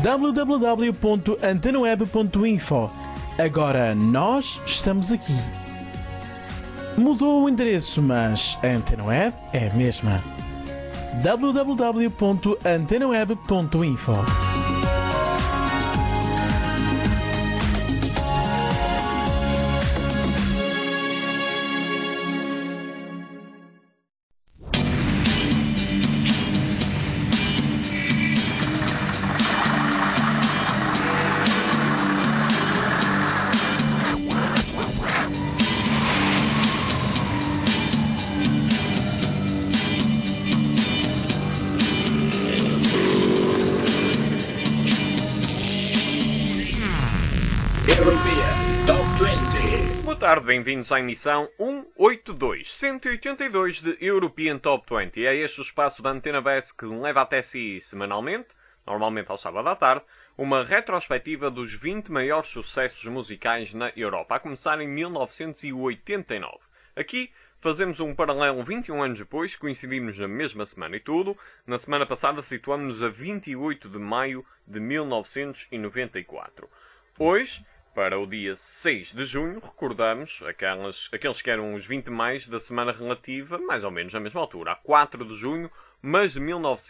www.antenaweb.info. Agora nós estamos aqui. Mudou o endereço, mas a Antena Web é a mesma. www.antenaweb.info. Boa tarde, bem-vindos à emissão 182 de European Top 20. É este o espaço da Antena BES que leva até si semanalmente, normalmente ao sábado à tarde, uma retrospectiva dos 20 maiores sucessos musicais na Europa, a começar em 1989. Aqui fazemos um paralelo 21 anos depois, coincidimos na mesma semana e tudo. Na semana passada situamos-nos a 28 de maio de 1994. Hoje, para o dia 6 de junho, recordamos aqueles que eram os 20 mais da semana relativa, mais ou menos na mesma altura, a 4 de junho, mas de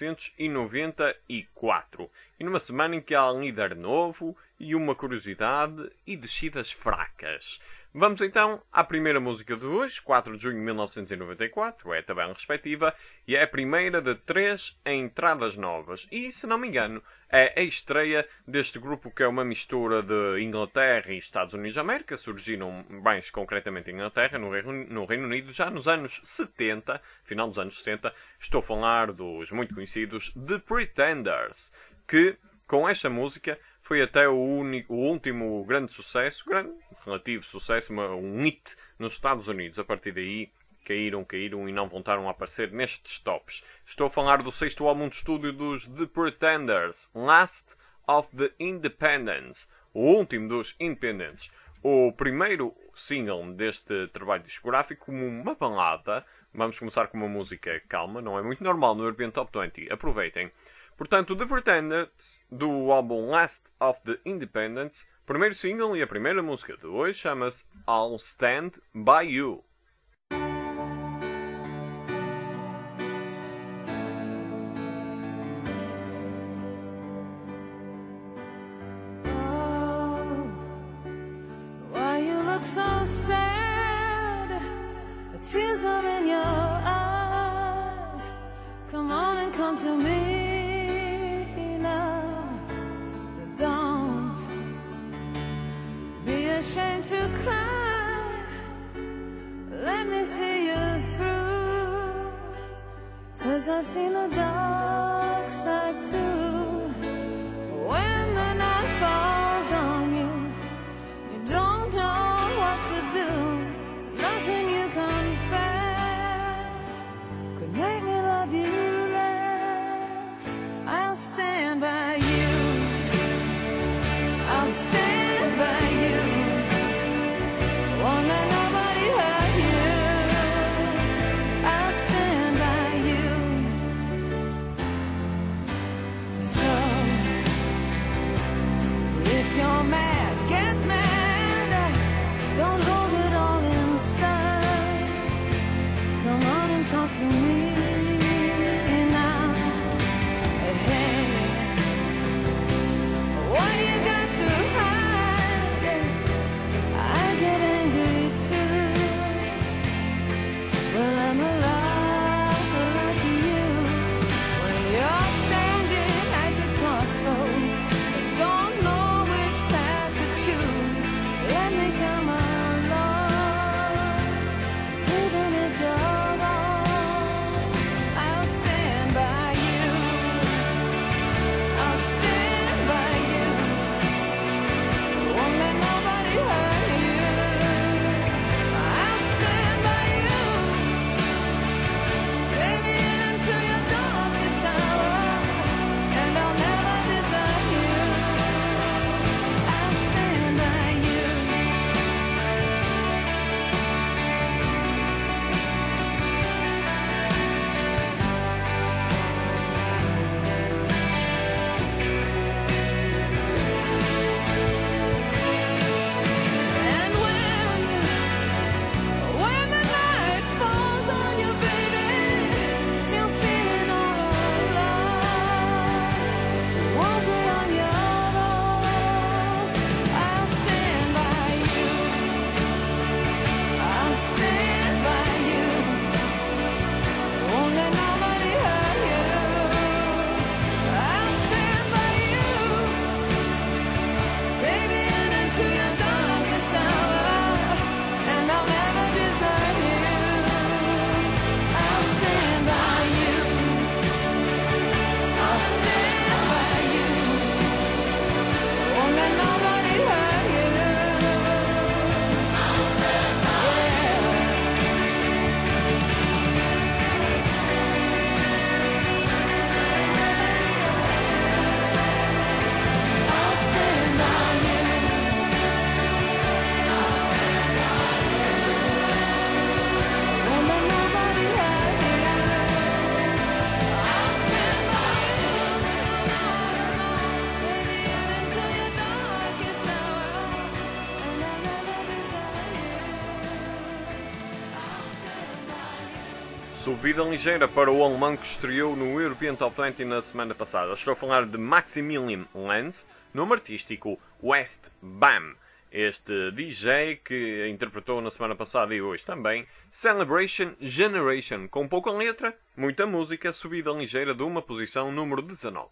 1994. E numa semana em que há um líder novo e uma curiosidade e descidas fracas. Vamos então à primeira música de hoje, 4 de junho de 1994, é a tabela respectiva, e é a primeira de 3 entradas novas. E, se não me engano, é a estreia deste grupo que é uma mistura de Inglaterra e Estados Unidos da América. Surgiram mais concretamente em Inglaterra, no Reino Unido, já nos anos 70, final dos anos 70. Estou a falar dos muito conhecidos The Pretenders, que com esta música foi até o último grande sucesso, relativo sucesso, um hit nos Estados Unidos. A partir daí caíram e não voltaram a aparecer nestes tops. Estou a falar do 6º álbum de estúdio dos The Pretenders, Last of the Independents, o último dos Independentes. O primeiro single deste trabalho discográfico, como uma balada. Vamos começar com uma música calma, não é muito normal no European Top 20. Aproveitem. Portanto, The Pretenders, do álbum Last of the Independents, primeiro single e a primeira música de hoje chama-se I'll Stand By You. So sad, the tears are in your eyes. Come on and come to me now. Don't be ashamed to cry. Let me see you through, 'cause I've seen the dark side too. When the night falls on you, you don't know to do. Nothing you confess could make me love you less. I'll stand by you. I'll stand by you. Won't let nobody hurt you. I'll stand by you. So if you're mad, get mad. Don't hold it all inside. Come on and talk to me now. Hey, what you got to hide? I get angry too. Well, I'm alive like you. When you're standing at the crossroads, don't know which path to choose. Let me come along. Subida ligeira para o alemão que estreou no European Top 20 na semana passada. Estou a falar de Maximilian Lenz, nome artístico West Bam. Este DJ que interpretou na semana passada e hoje também Celebration Generation, com pouca letra, muita música, subida ligeira de uma posição número 19.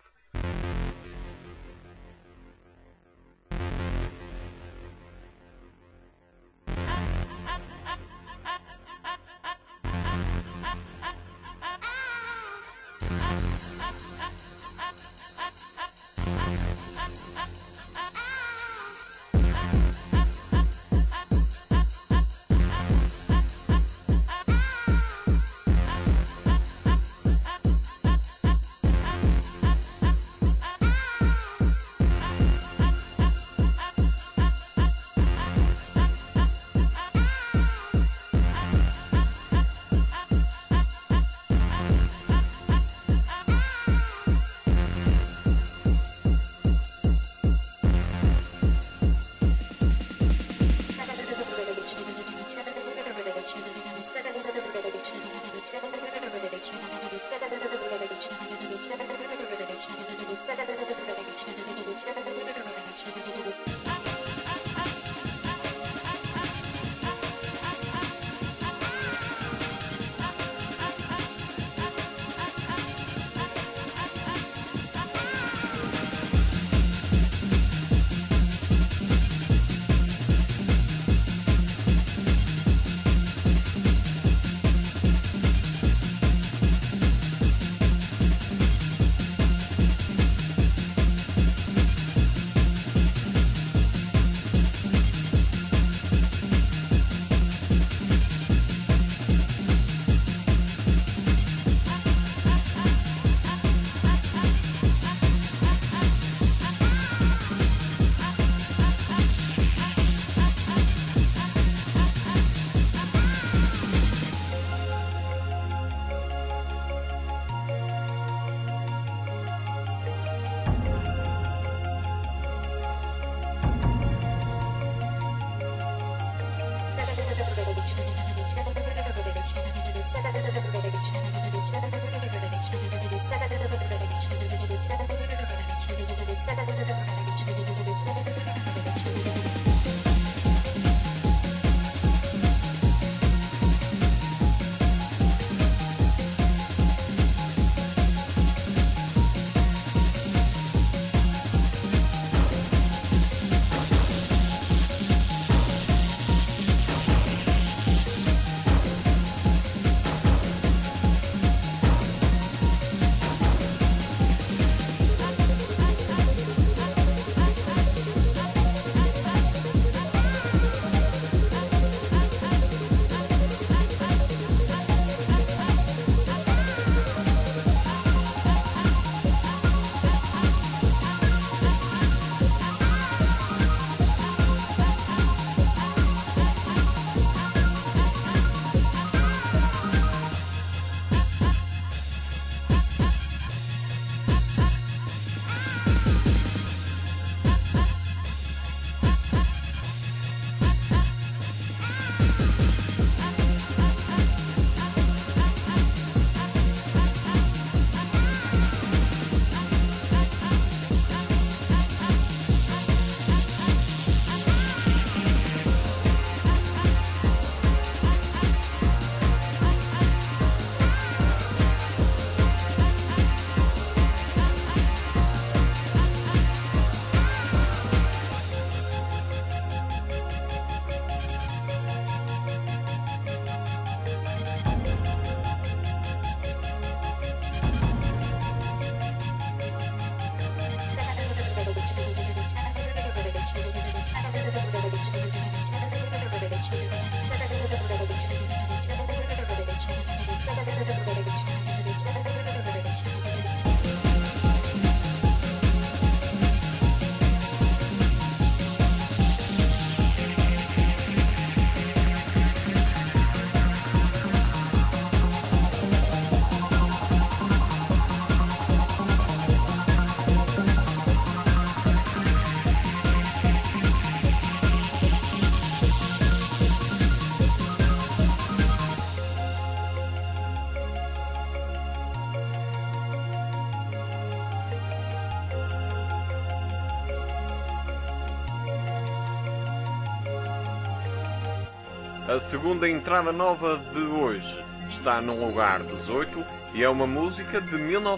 A segunda entrada nova de hoje está no lugar 18 e é uma música de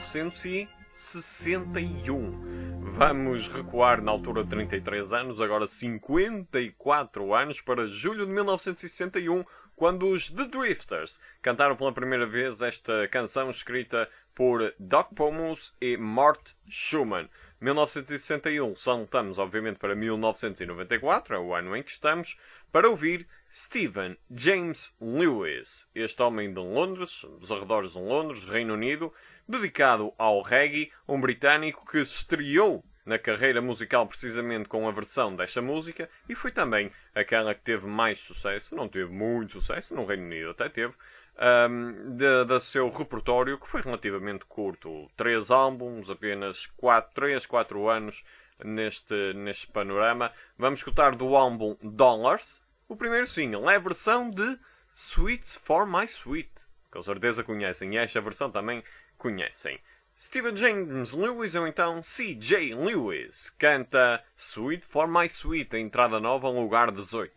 1961. Vamos recuar na altura de 33 anos, agora 54 anos, para julho de 1961, quando os The Drifters cantaram pela primeira vez esta canção escrita por Doc Pomus e Mort Schumann. 1961, saltamos obviamente para 1994, é o ano em que estamos, para ouvir Stephen James Lewis, este homem de Londres, dos arredores de Londres, Reino Unido, dedicado ao reggae, um britânico que estreou na carreira musical precisamente com a versão desta música e foi também aquela que teve mais sucesso, não teve muito sucesso, no Reino Unido até teve, do seu repertório, que foi relativamente curto. 3 álbuns, apenas 4 anos neste panorama. Vamos escutar do álbum Dollars. O primeiro single é a versão de Sweet for My Sweet. Com certeza conhecem, e esta versão também conhecem. Stephen James Lewis, ou então C.J. Lewis, canta Sweet for My Sweet, a entrada nova, lugar 18.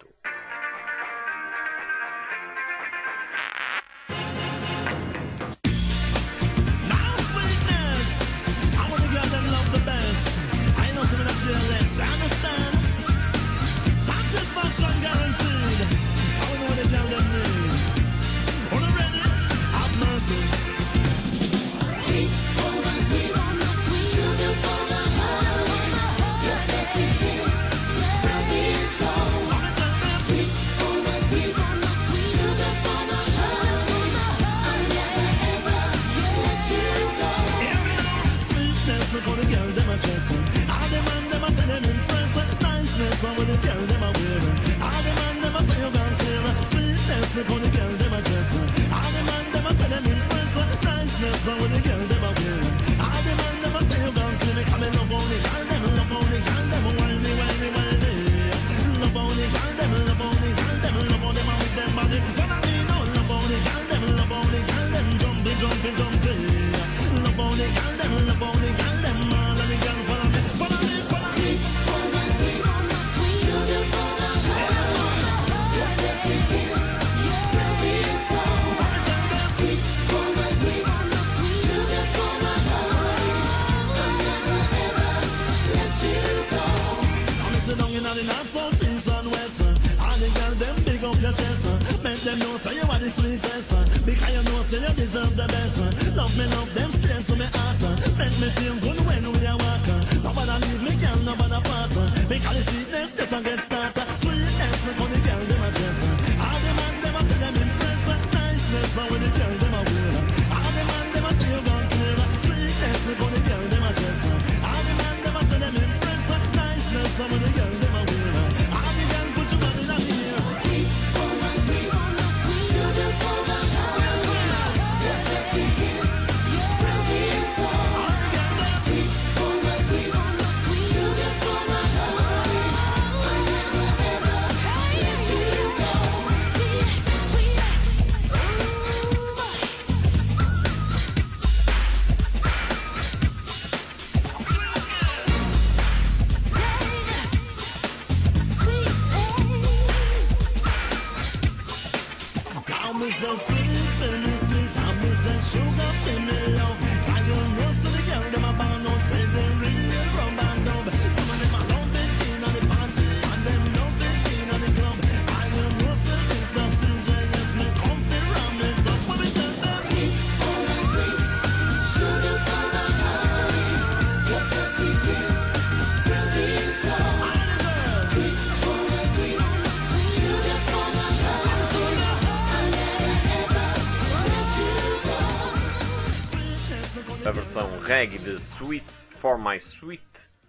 A versão reggae de Sweets for My Sweet,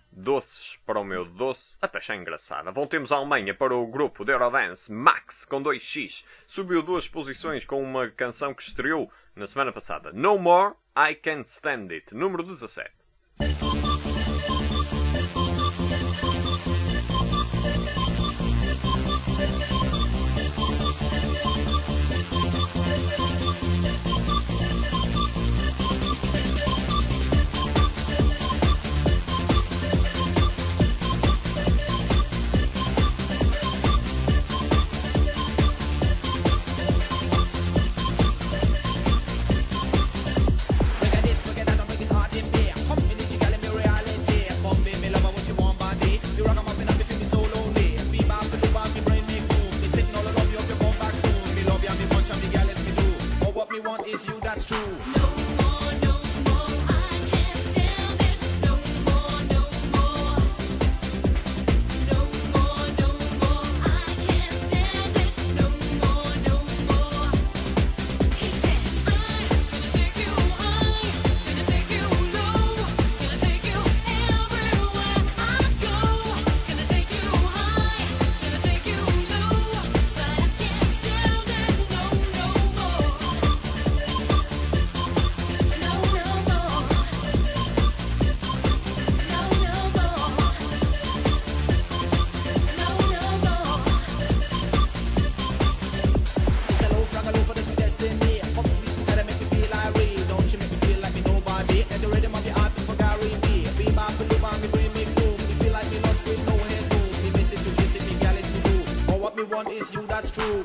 doces para o meu doce, até já engraçada. Voltemos à Alemanha para o grupo de Eurodance Max, com 2x. Subiu 2 posições com uma canção que estreou na semana passada. No More, I Can't Stand It, número 17. that's true.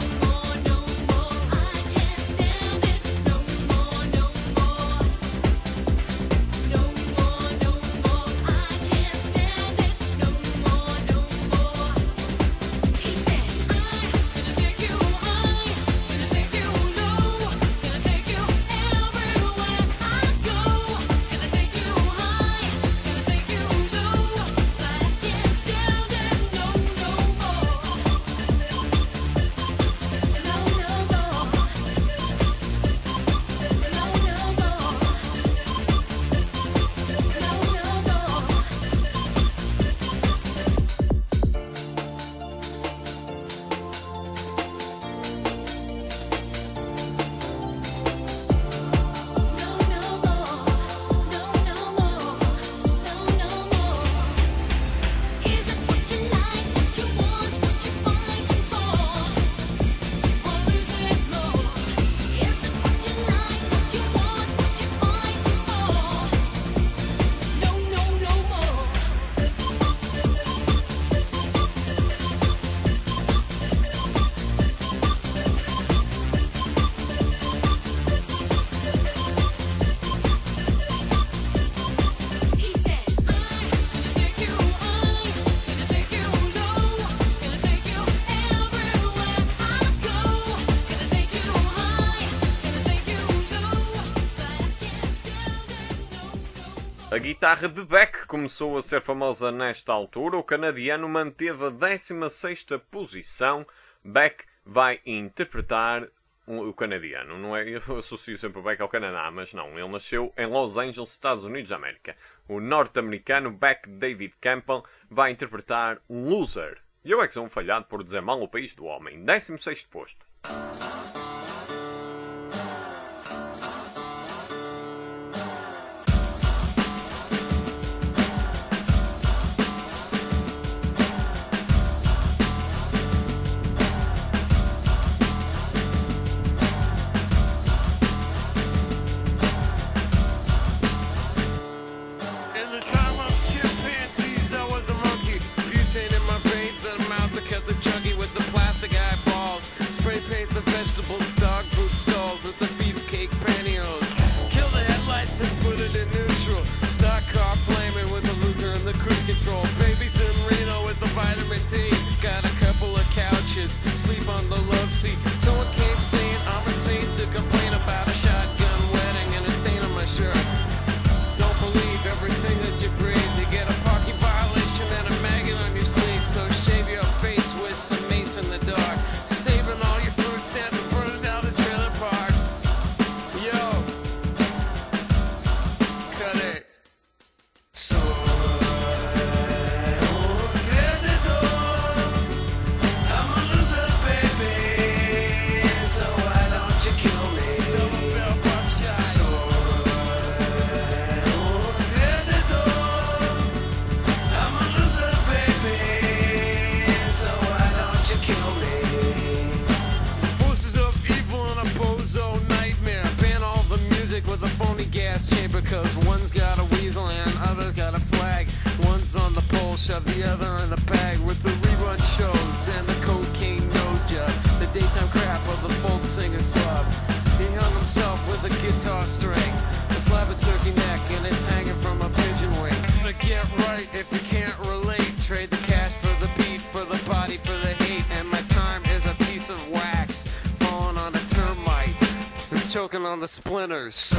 A guitarra de Beck começou a ser famosa nesta altura. O canadiano manteve a 16ª posição. Beck vai interpretar o canadiano. Não é? Eu associo sempre o Beck ao Canadá, mas não. Ele nasceu em Los Angeles, Estados Unidos da América. O norte-americano Beck David Campbell vai interpretar Loser. E eu é que sou um falhado por dizer mal o país do homem. 16º posto. Sleep on the love seat. Someone came saying I'm insane to complain about a shotgun wedding and a stain on my shirt. Don't believe everything that you breathe. You get a parking violation and a maggot on your sleeve. So shave your face with some mace in the dark. Saving all your food stamps and burning down the trailer park. Yo, cut it. So because one's got a weasel and other's got a flag. One's on the pole, shove the other in the bag with the rerun shows and the cocaine nose job. The daytime crap of the folk singer slub. He hung himself with a guitar string, a slab of turkey neck, and it's hanging from a pigeon wing. To get right if you can't relate, trade the cash for the beat, for the body, for the hate. And my time is a piece of wax falling on a termite who's choking on the splinters. So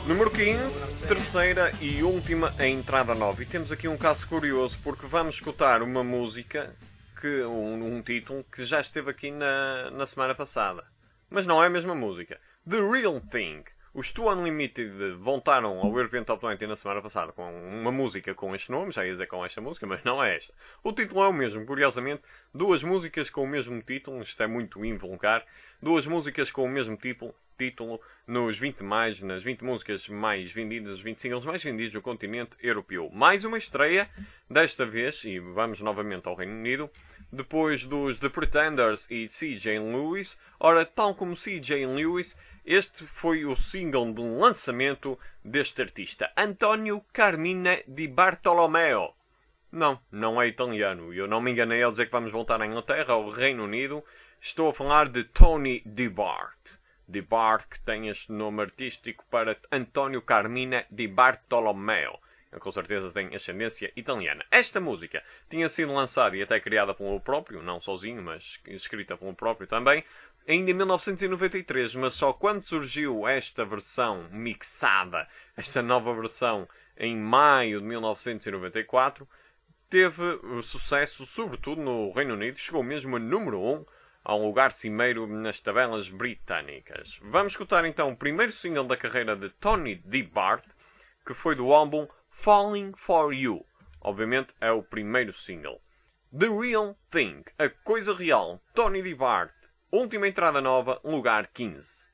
Número 15, terceira e última entrada nova. E temos aqui um caso curioso, porque vamos escutar uma música, um título, que já esteve aqui na semana passada. Mas não é a mesma música. The Real Thing. Os Two Unlimited voltaram ao European Top 20 na semana passada com uma música com este nome, já ia dizer com esta música, mas não é esta. O título é o mesmo, curiosamente, duas músicas com o mesmo título, isto é muito invulgar, duas músicas com o mesmo título nos 20 nas 20 músicas mais vendidas, os 20 singles mais vendidos do continente europeu. Mais uma estreia, desta vez, e vamos novamente ao Reino Unido, depois dos The Pretenders e C.J. Lewis. Ora, tal como C.J. Lewis, este foi o single de lançamento deste artista, Antonio Carmine Di Bartolomeo. Não é italiano. Eu não me enganei ao dizer que vamos voltar à Inglaterra, ao Reino Unido. Estou a falar de Tony Di Bart. Di Bart, que tem este nome artístico para Antonio Carmine Di Bartolomeo. Ele com certeza tem ascendência italiana. Esta música tinha sido lançada e até criada pelo próprio, não sozinho, mas escrita pelo próprio também, ainda em 1993, mas só quando surgiu esta versão mixada, esta nova versão, em maio de 1994, teve sucesso, sobretudo no Reino Unido, chegou mesmo a número 1, a um lugar cimeiro nas tabelas britânicas. Vamos escutar então o primeiro single da carreira de Tony Di Bart, que foi do álbum Falling For You. Obviamente é o primeiro single. The Real Thing, a coisa real, Tony Di Bart. Última entrada nova, lugar 15.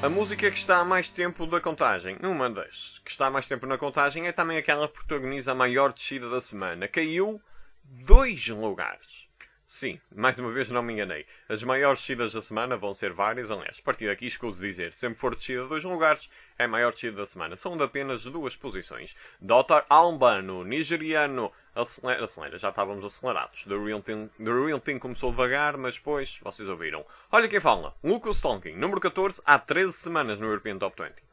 A música que está há mais tempo da contagem, uma das que está há mais tempo na contagem, é também aquela que protagoniza a maior descida da semana. Caiu 2 lugares. Sim, mais uma vez não me enganei. As maiores descidas da semana vão ser várias. Aliás, a partir daqui escuso dizer, sempre for descida de 2 lugares, é a maior descida da semana. São de apenas 2 posições. Dr. Albano, nigeriano, acelera. Já estávamos acelerados. The Real Thing começou devagar, mas depois vocês ouviram. Olha quem fala. Lucas Tonkin, número 14, há 13 semanas no European Top 20.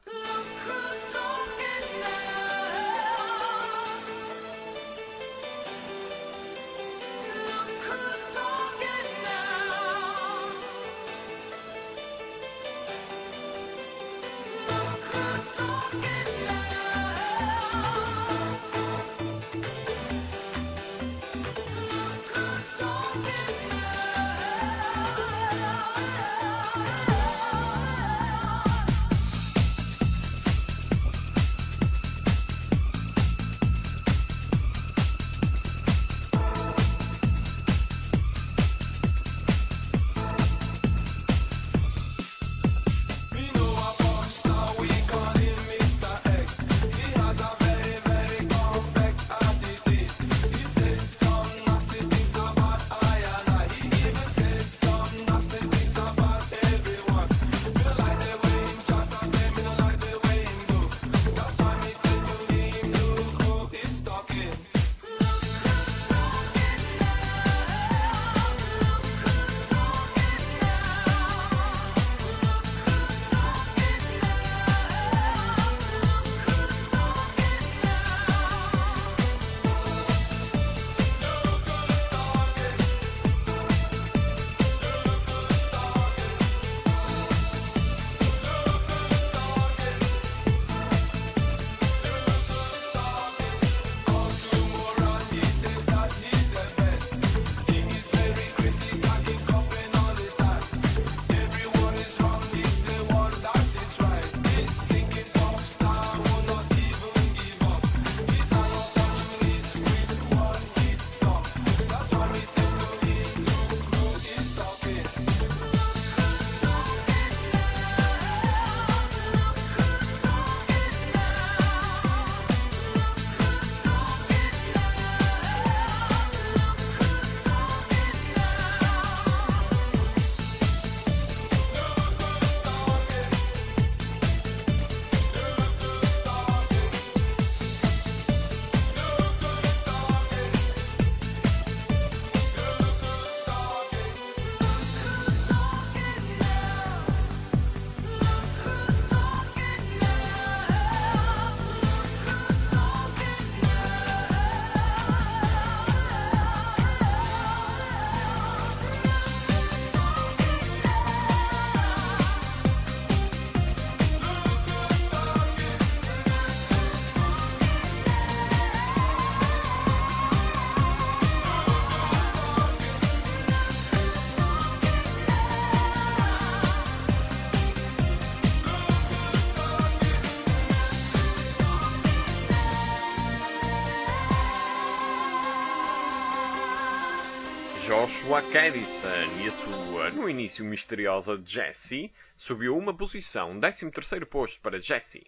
Joshua Caddison e a sua, no início misteriosa Jessie, subiu uma posição, 13º posto para Jessie.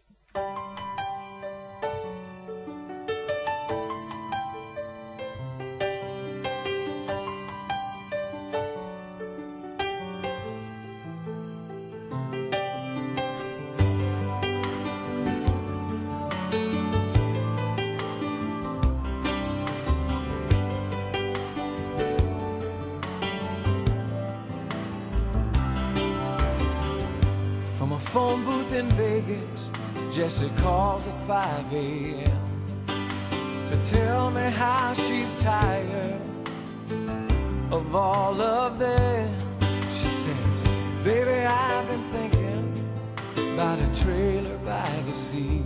From a phone booth in Vegas, Jessie calls at 5 a.m. to tell me how she's tired of all of them. She says, baby, I've been thinking about a trailer by the sea.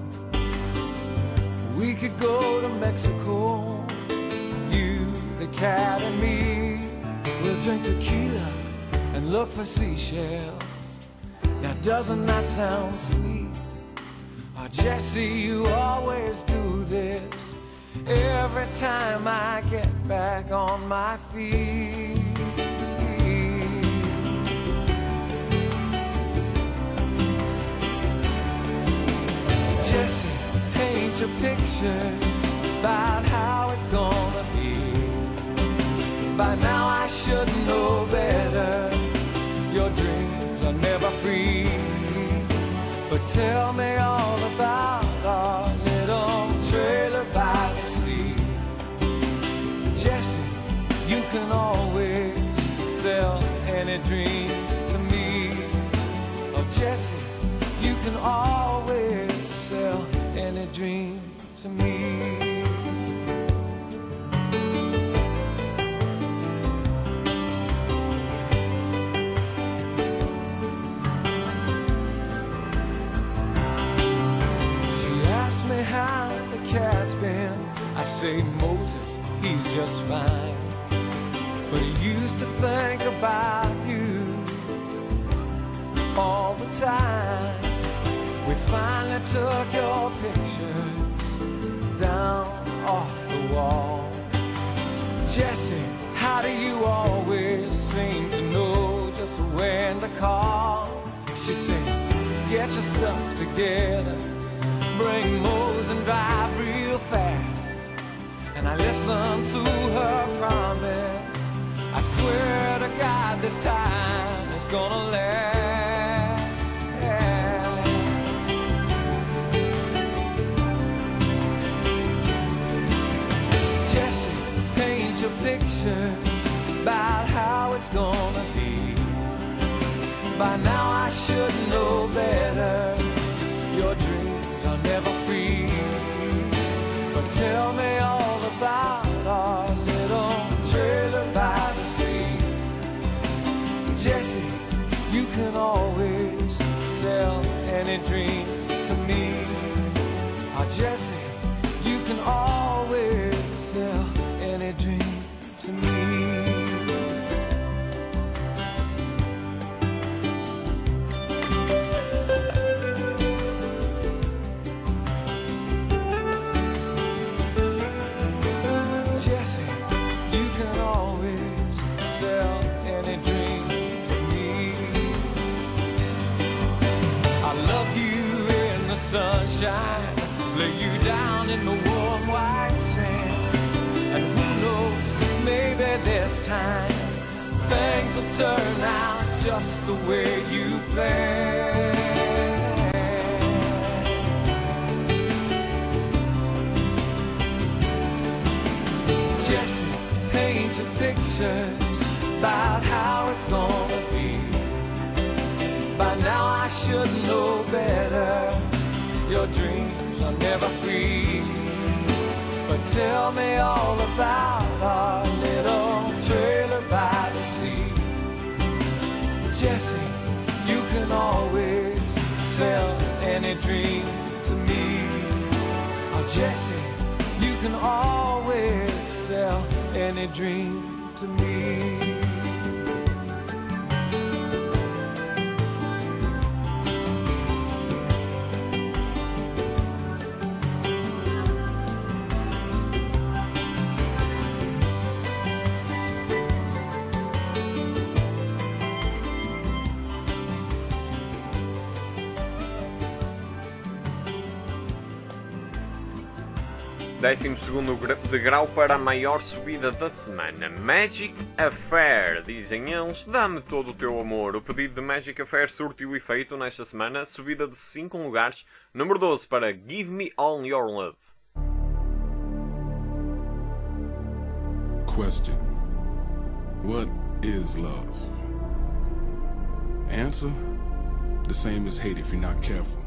We could go to Mexico, you, the cat and me. We'll drink tequila and look for seashells. Now doesn't that sound sweet? Oh, Jessie, you always do this every time I get back on my feet. Jesse, paint your pictures about how it's gonna be. By now I should know better. Your dreams are never free. But tell me all about our little trailer by the sea. Jesse, you can always sell any dream to me. Oh Jesse, you can always sell any dream to me. How the cat's been, I say Moses, he's just fine. But he used to think about you all the time. We finally took your pictures down off the wall. Jesse, how do you always seem to know just when to call? She sings, get your stuff together, bring Mose and drive real fast. And I listen to her promise. I swear to God this time it's gonna last. Jesse, paint your pictures about how it's gonna be. By now I should know better. Your dreams are never free. But tell me all about our little trailer by the sea. Jesse, you can always sell any dream to me. Oh Jesse, you can always sell any dream to me. Sunshine, lay you down in the warm white sand. And who knows, maybe this time things will turn out just the way you planned. Jesse, paint your pictures about how it's gonna be. By now I should know better. Your dreams are never free. But tell me all about our little trailer by the sea. Jesse, you can always sell any dream to me. Oh Jesse, you can always sell any dream to me. Décimo segundo degrau para a maior subida da semana. Magic Affair, dizem eles, dá-me todo o teu amor. O pedido de Magic Affair surtiu efeito nesta semana, subida de 5 lugares. Número 12 para Give Me All Your Love. Question: what is love? Answer: the same as hate if you're not careful.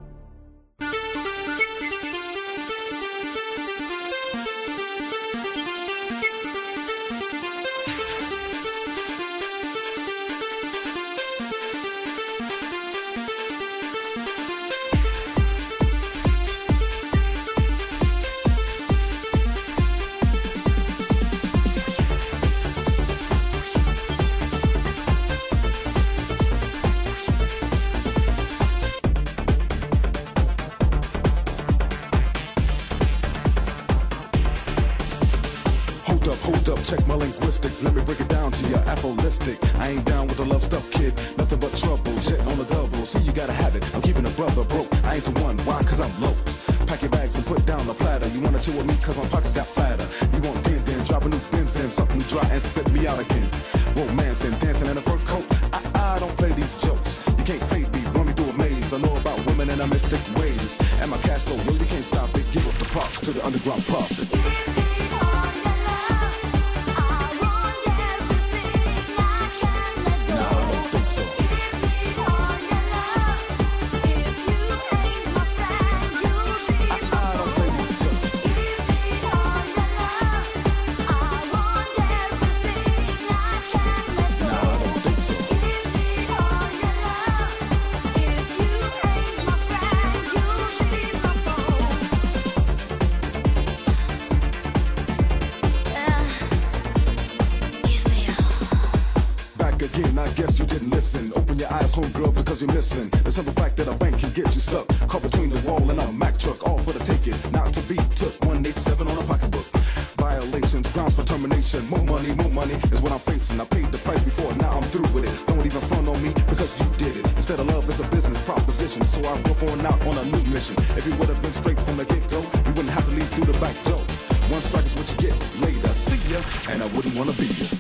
Hold up, check my linguistics. Let me break it down to you, apholistic. I ain't down with the love stuff, kid. Nothing but trouble, shit on the double. See, you gotta have it. I'm keeping a brother broke. I ain't the one. Why? Cause I'm low. chill with me cause my pockets got fatter. You want then, drop a new Benz, then suck me dry and spit me out again. Romance and dancing in a fur coat, I don't play these jokes. You can't fade me, run me through a maze. I know about women and I mystic ways. And my cash flow really can't stop it. Give up the props to the underground pop. Again, I guess you didn't listen. Open your eyes, homegirl, because you're missing the simple fact that a bank can get you stuck, caught between the wall and a Mack truck, all for the taking, not to be took. 187 on a pocketbook. Violations, grounds for termination. More money is what I'm facing. I paid the price before, now I'm through with it. Don't even front on me because you did it. Instead of love, it's a business proposition. So I broke on out on a new mission. If you would have been straight from the get-go, you wouldn't have to leave through the back door. One strike is what you get. Later, see ya, and I wouldn't wanna be ya.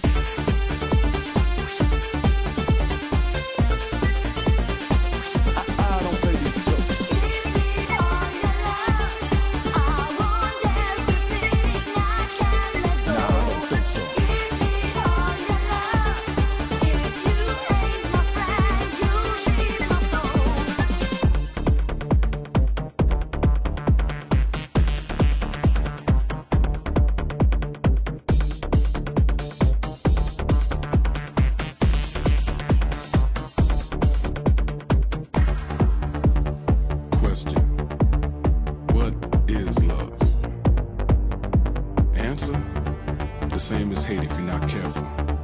Same as hate if you're not careful.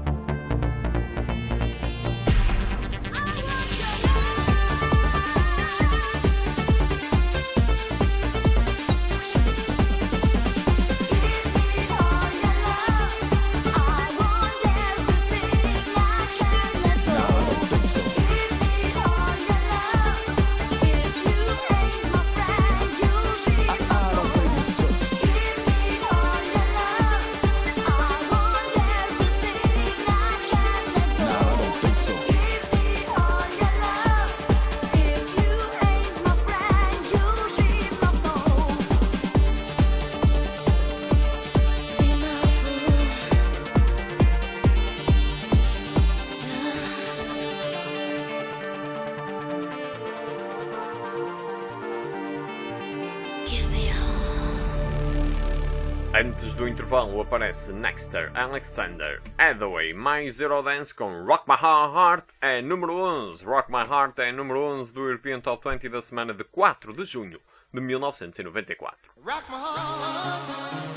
Antes do intervalo aparece Nexter, Alexander, Hathaway, mais Eurodance com Rock My Heart é número 11. Rock My Heart é número 11 do European Top 20 da semana de 4 de junho de 1994. Rock my heart.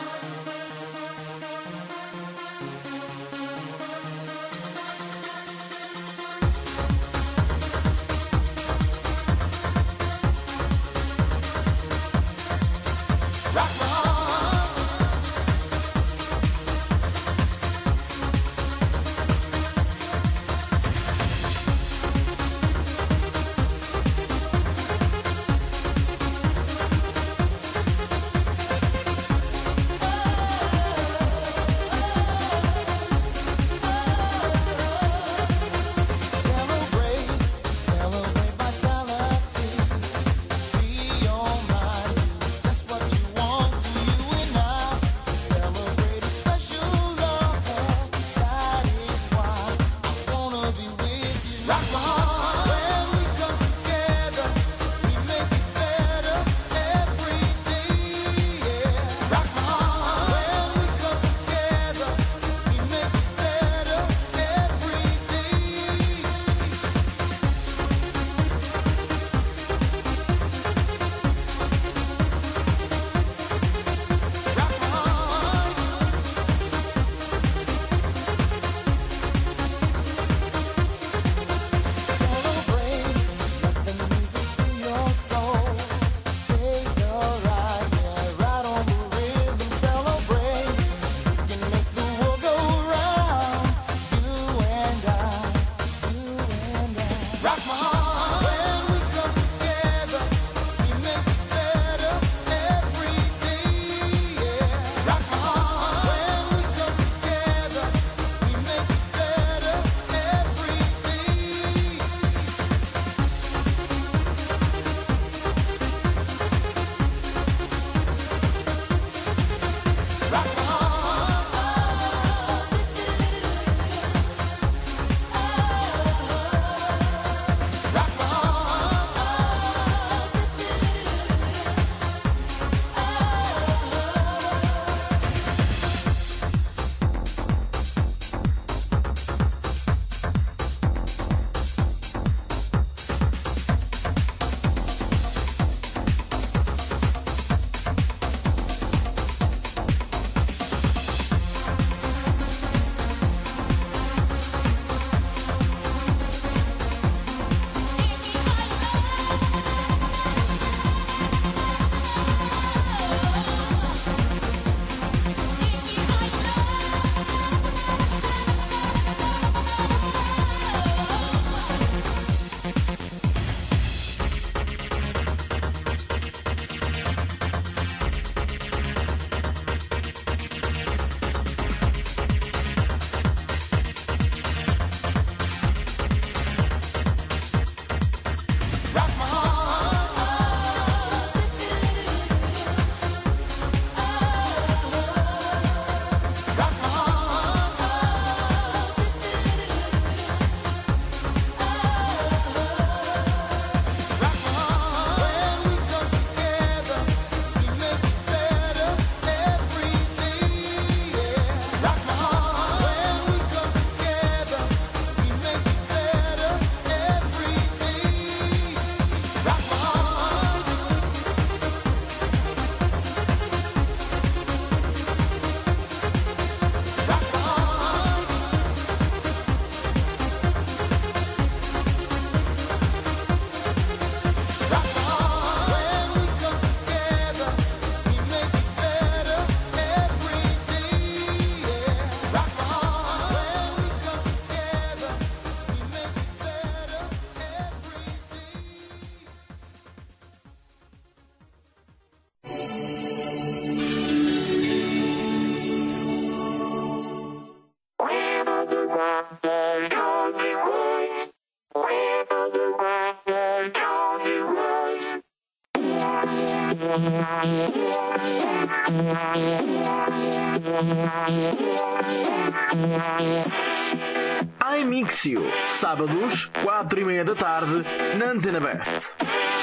iMixio, sábados, 4:30 da tarde, na Antena Best.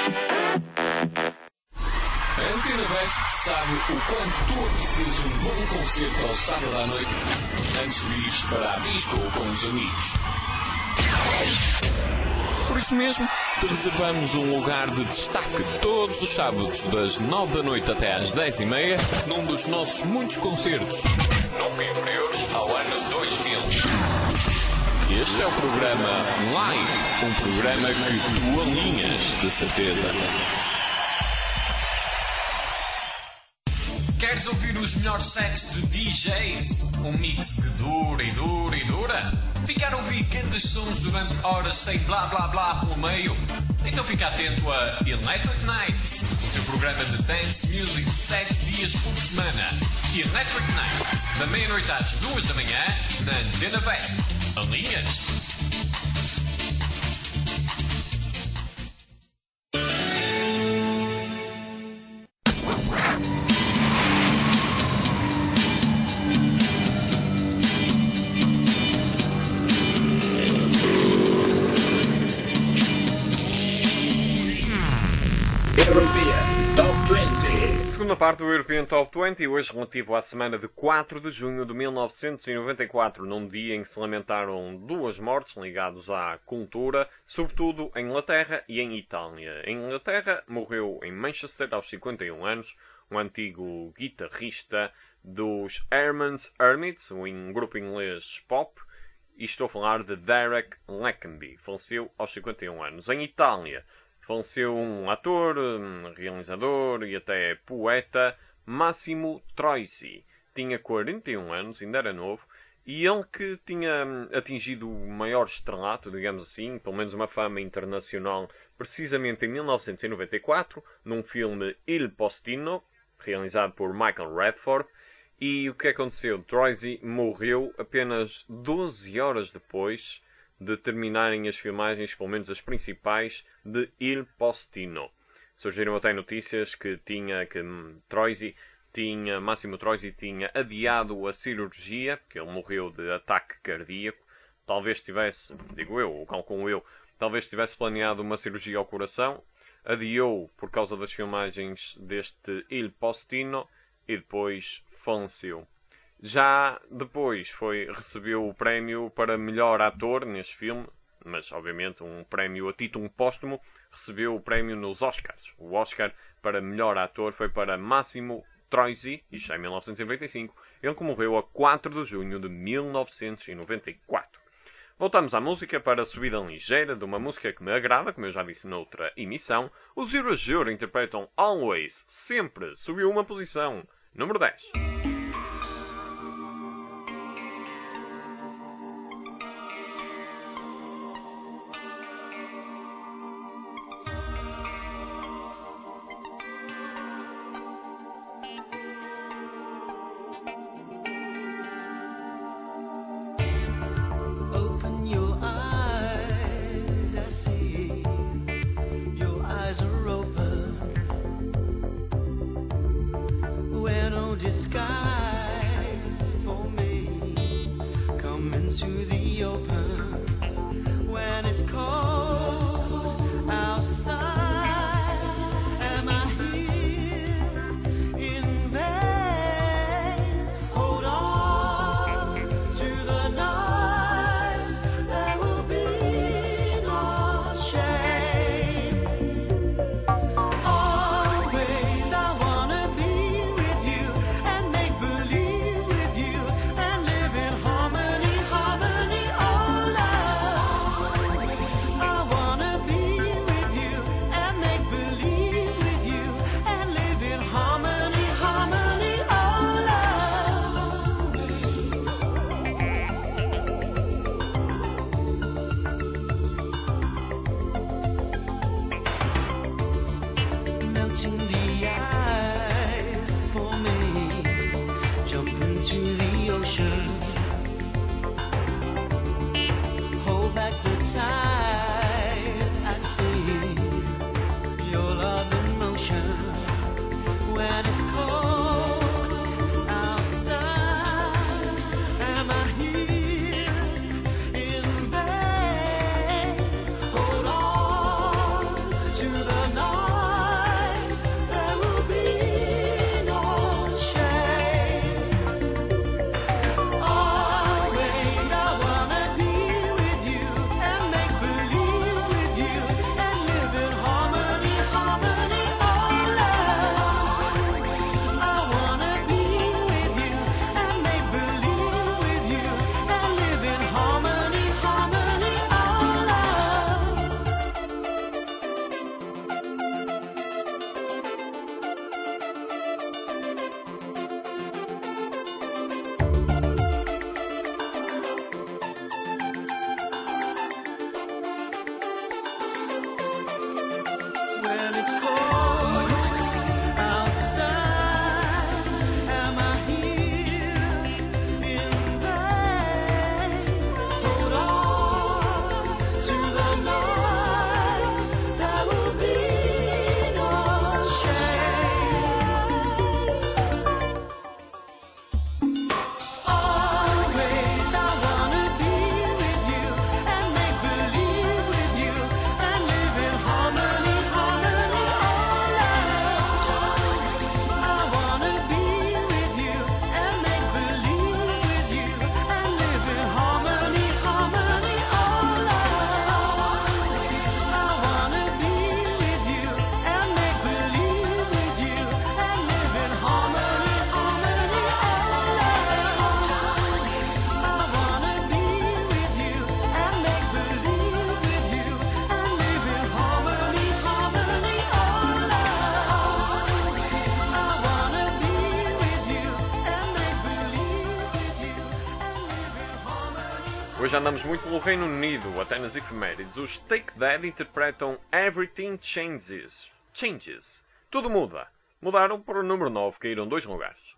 A Antena Best sabe o quanto tu aprecias um bom concerto ao sábado à noite antes de ires para a disco com os amigos. Por isso mesmo, te reservamos um lugar de destaque todos os sábados, das 9 da noite até às 10:30, num dos nossos muitos concertos, nunca inferiores ao ano 2000. Este é o programa Live, um programa que tu alinhas, de certeza. Queres ouvir os melhores sets de DJs? Um mix que dura e dura e dura? Ficar a ouvir grandes sons durante horas sem blá blá blá pelo meio? Então fica atento a Electric Nights, o teu programa de dance music 7 dias por semana. Electric Nights, da meia-noite às 2 da manhã, na Antena Best. Alinhas? Segunda parte do European Top 20, hoje relativo à semana de 4 de junho de 1994, num dia em que se lamentaram duas mortes ligadas à cultura, sobretudo em Inglaterra e em Itália. Em Inglaterra, morreu em Manchester aos 51 anos, um antigo guitarrista dos Herman's Hermits, um grupo inglês pop, e estou a falar de Derek Lackambie, faleceu aos 51 anos. Em Itália, faleceu um ator, realizador e até poeta, Massimo Troisi. Tinha 41 anos, ainda era novo, e ele que tinha atingido o maior estrelato, digamos assim, pelo menos uma fama internacional, precisamente em 1994, num filme Il Postino, realizado por Michael Radford. E o que aconteceu? Troisi morreu apenas 12 horas depois de terminarem as filmagens, pelo menos as principais, de Il Postino. Surgiram até notícias que Massimo Troisi tinha adiado a cirurgia, porque ele morreu de ataque cardíaco. Talvez tivesse, digo eu, ou calculo eu, talvez tivesse planeado uma cirurgia ao coração, adiou por causa das filmagens deste Il Postino e depois faleceu. Já depois recebeu o prémio para melhor ator neste filme, mas obviamente um prémio a título póstumo, recebeu o prémio nos Oscars. O Oscar para melhor ator foi para Massimo Troisi, isto é em 1995, ele que morreu a 4 de junho de 1994. Voltamos à música para a subida ligeira de uma música que me agrada, como eu já disse noutra emissão. Os Erasure interpretam Always, sempre, subiu uma posição, número 10. Sky hoje andamos muito pelo Reino Unido, até nas efemérides. Os Take That interpretam Everything Changes. Changes. Tudo muda. Mudaram para o número 9, caíram 2 lugares.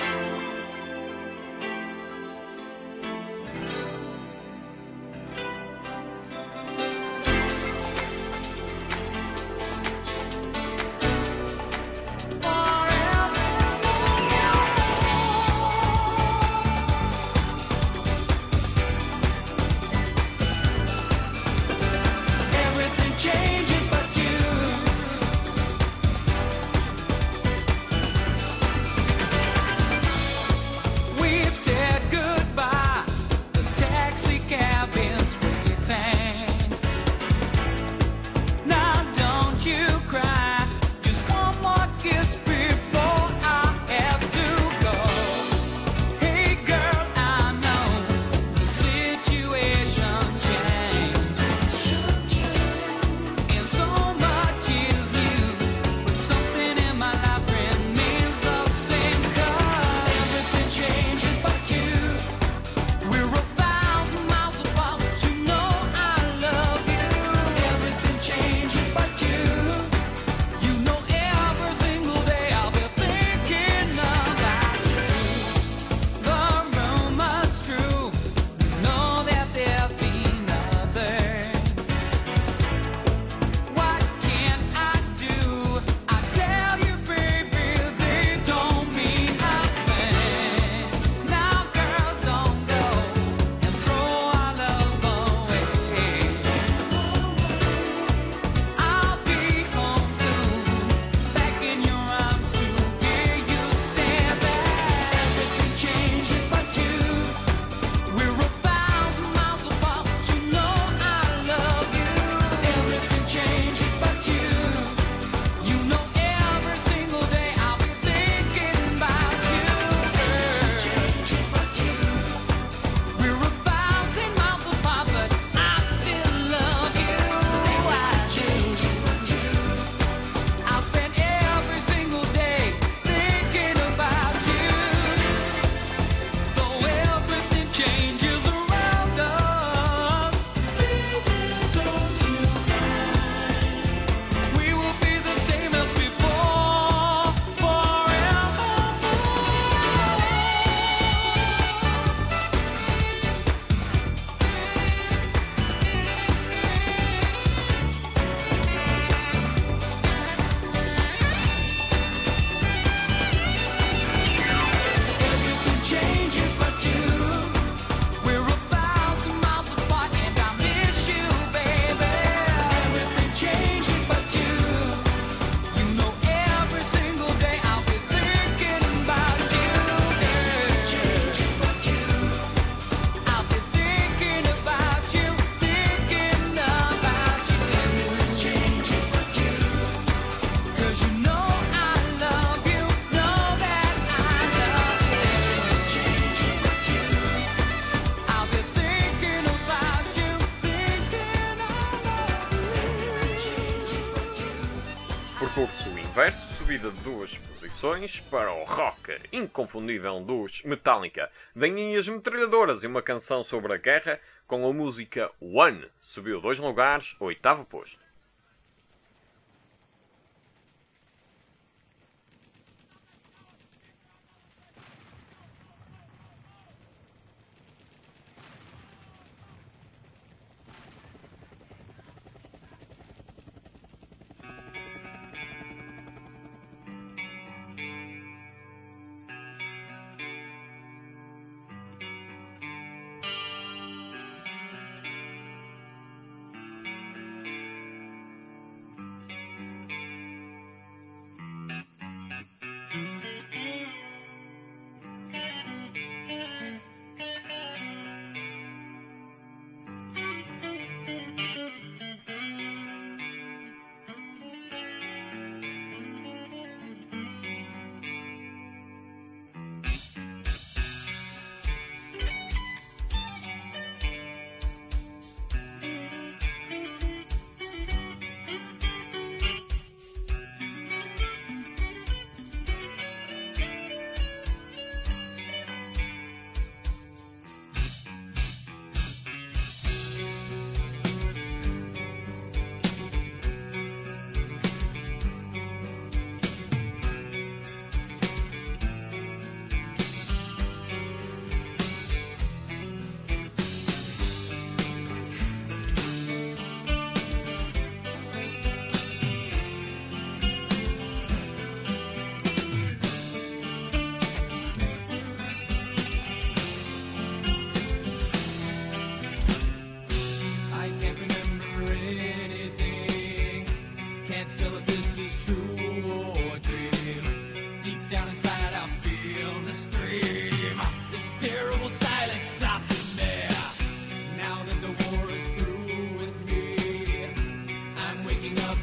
Percurso inverso, subida de 2 posições para o rock inconfundível dos Metallica. Vêm aí as metralhadoras e uma canção sobre a guerra com a música One. Subiu 2 lugares, 8º posto.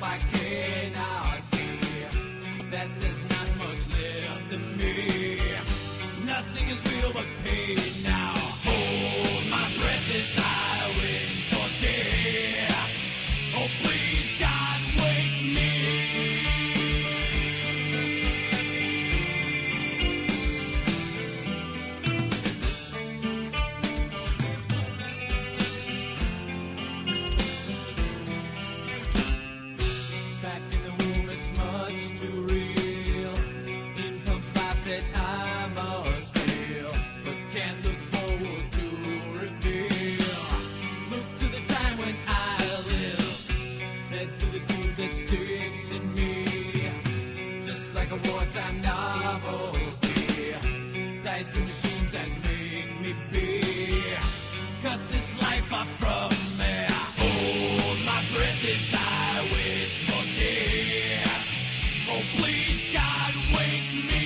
I cannot see that there's not much left in me. Nothing is real but pain now. Hold my breath as I wish for death. Oh, please, God, wake me. Back in the womb, it's much too real. In comes life that I must feel, but can't look forward to reveal. Look to the time when I live, head to the tube that sticks in me, just like a wartime novelty, tied to machines that make me be. Cut this life off from me. Hold my breath as I wish for death. Oh, please, God, wake me.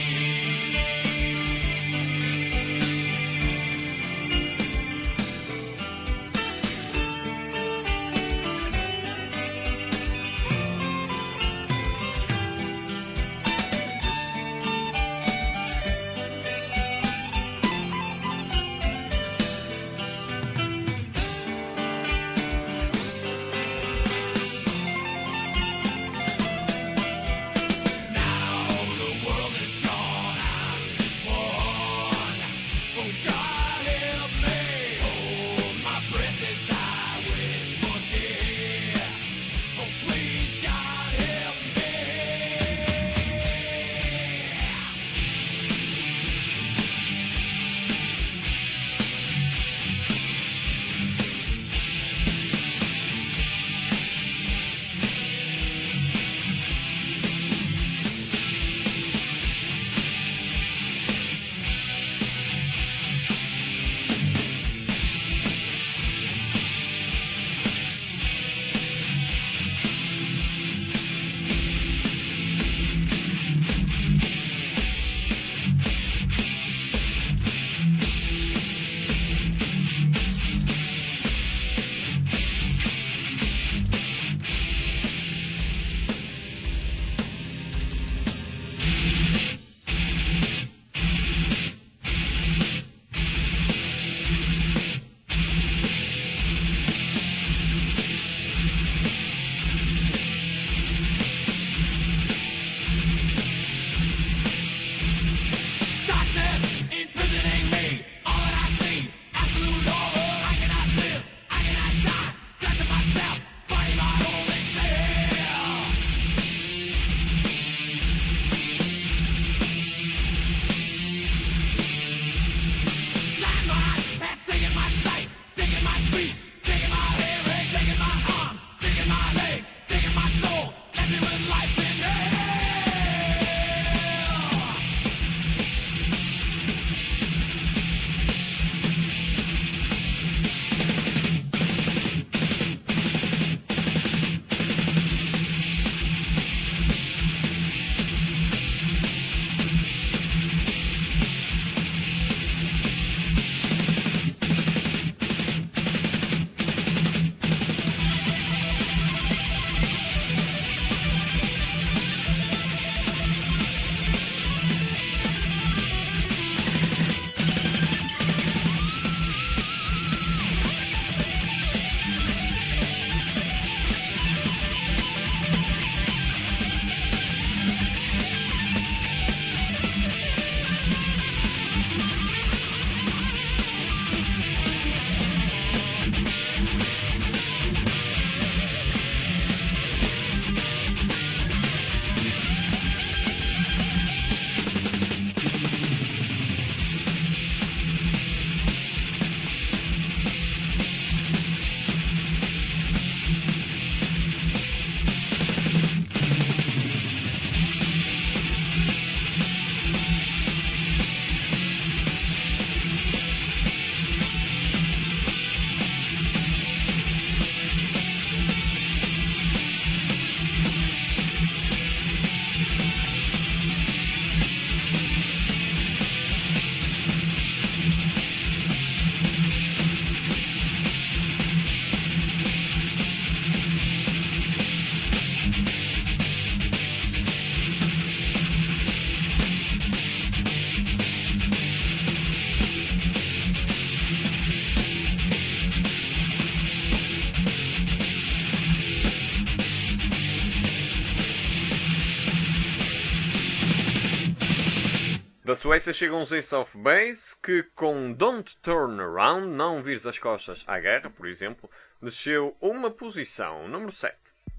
Da Suécia chegam os Ace of Base, que com Don't Turn Around, não vires as costas à guerra, por exemplo, desceu uma posição, número 7.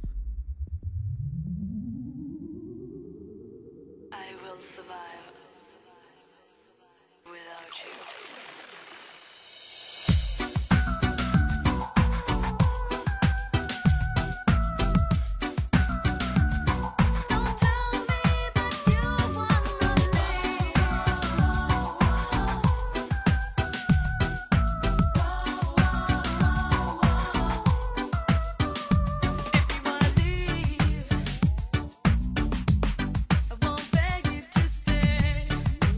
I will survive without you. Don't tell me that you wanna leave. If you wanna leave, I won't beg you to stay.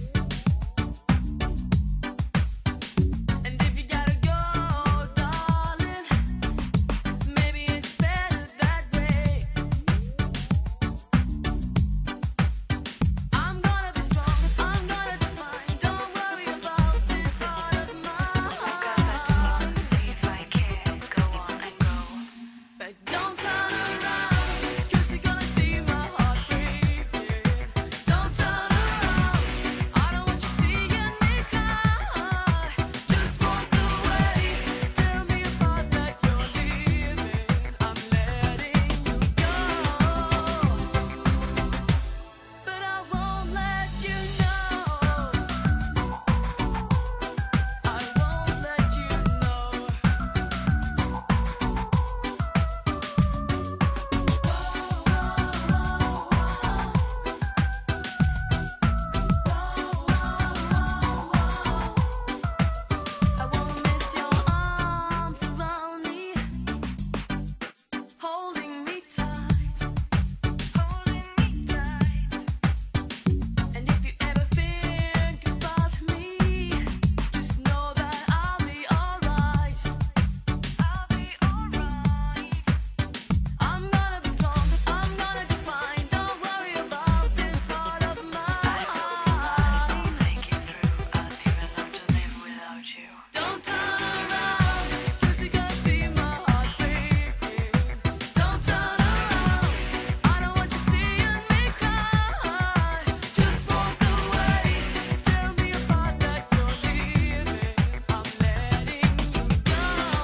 And if you gotta go, darling, maybe it's better that way. I'm gonna be strong, I'm gonna define. Don't worry about this heart of mine. See if I can go on and go. But don't turn around, 'cause you're gonna see my heart breaking. Don't turn around, I don't want you seeing me cry. Just walk away, tell me about that you're leaving. I'm letting you go, but I won't let you know. I won't let you know. I won't miss your arms around me, holding me tight, And if you ever think about me, just know that I'll be alright. I'm gonna be strong, I'm gonna define. Don't worry about this heart of mine. I'll make it through. I'd even love to live without you. Don't turn around, 'cause you're gonna see my heart breaking. Don't turn around, I don't want you seeing me cry. Just walk away, tell me about that you're leaving. I'm letting you go,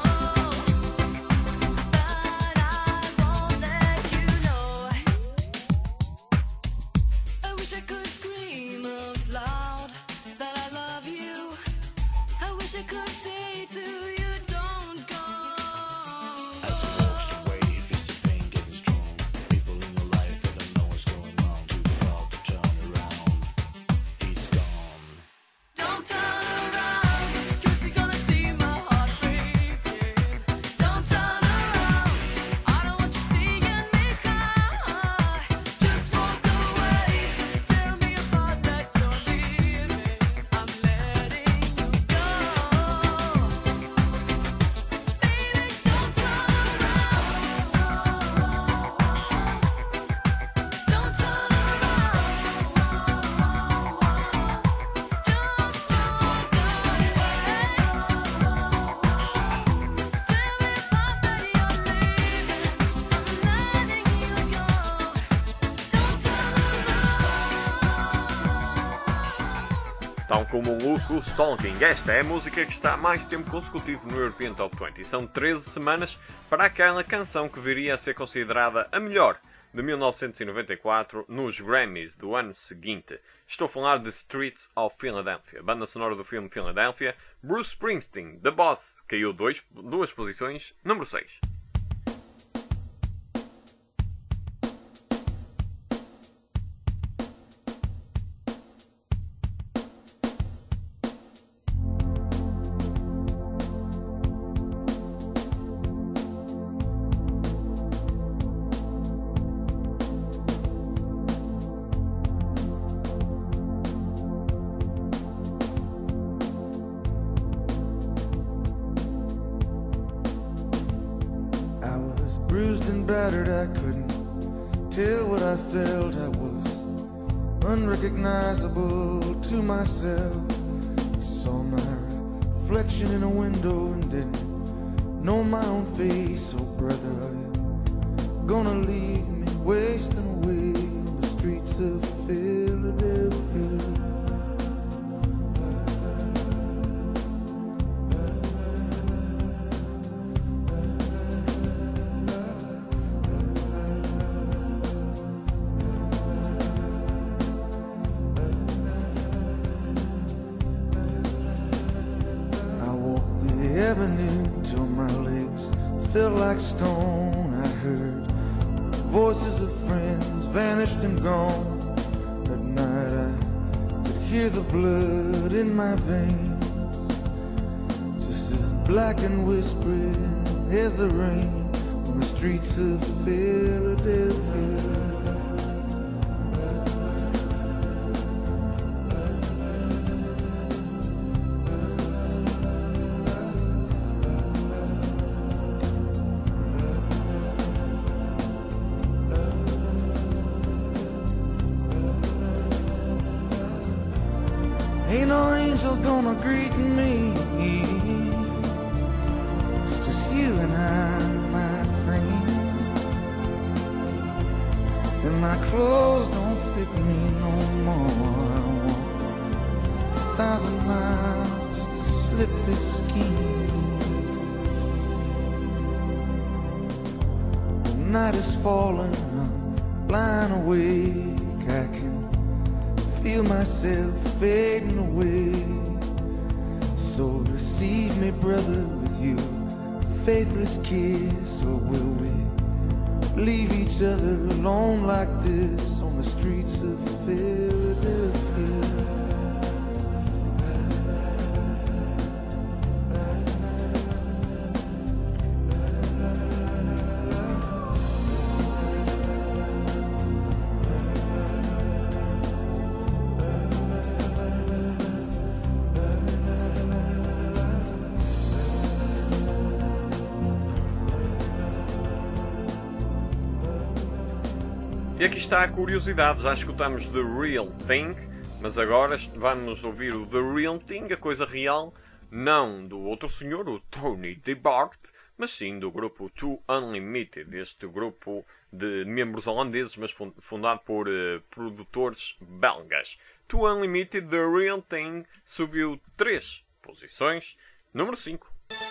but I won't let you know. I wish I could scream out loud that I love you. I wish I could say to you, don't go. As he walks away, he feels the pain getting strong. People in your life that don't know what's going on. Too proud to turn around. He's gone. Don't turn around, 'cause you're gonna see my heart breaking. Don't turn around, I don't want you seeing me cry. Just walk away, tell me about that you're leaving. I'm letting you go, baby. Don't turn around, don't turn Tal como o Who's Talking, esta é a música que está há mais tempo consecutivo no European Top 20. São 13 semanas para aquela canção que viria a ser considerada a melhor de 1994 nos Grammys do ano seguinte. Estou a falar de Streets of Philadelphia, banda sonora do filme Philadelphia. Bruce Springsteen, The Boss, caiu duas posições, número 6. bruised and battered, I couldn't tell what I felt. I was unrecognizable to myself. I saw my reflection in a window and didn't know my own face. Oh brother, are you gonna leave me wasting away on the streets of Philadelphia? like stone. I heard the voices of friends vanished and gone. At night I could hear the blood in my veins, just as black and whispering as the rain on the streets of Philadelphia. Ain't no angel gonna greet me. It's just you and I, my friend. And my clothes don't fit me no more. I walk 1,000 miles just to slip this skin. The night is falling, I'm lying awake. I can feel myself fading away. So receive me, brother, with you faithless kiss, or will we leave each other alone like this on the streets of Philadelphia? E aqui está a curiosidade, já escutamos The Real Thing, mas agora vamos ouvir o The Real Thing, a coisa real, não do outro senhor, o Tony DeBart, mas sim do grupo Too Unlimited, este grupo de membros holandeses, mas fundado por produtores belgas. Too Unlimited, The Real Thing, subiu 3 posições, número 5.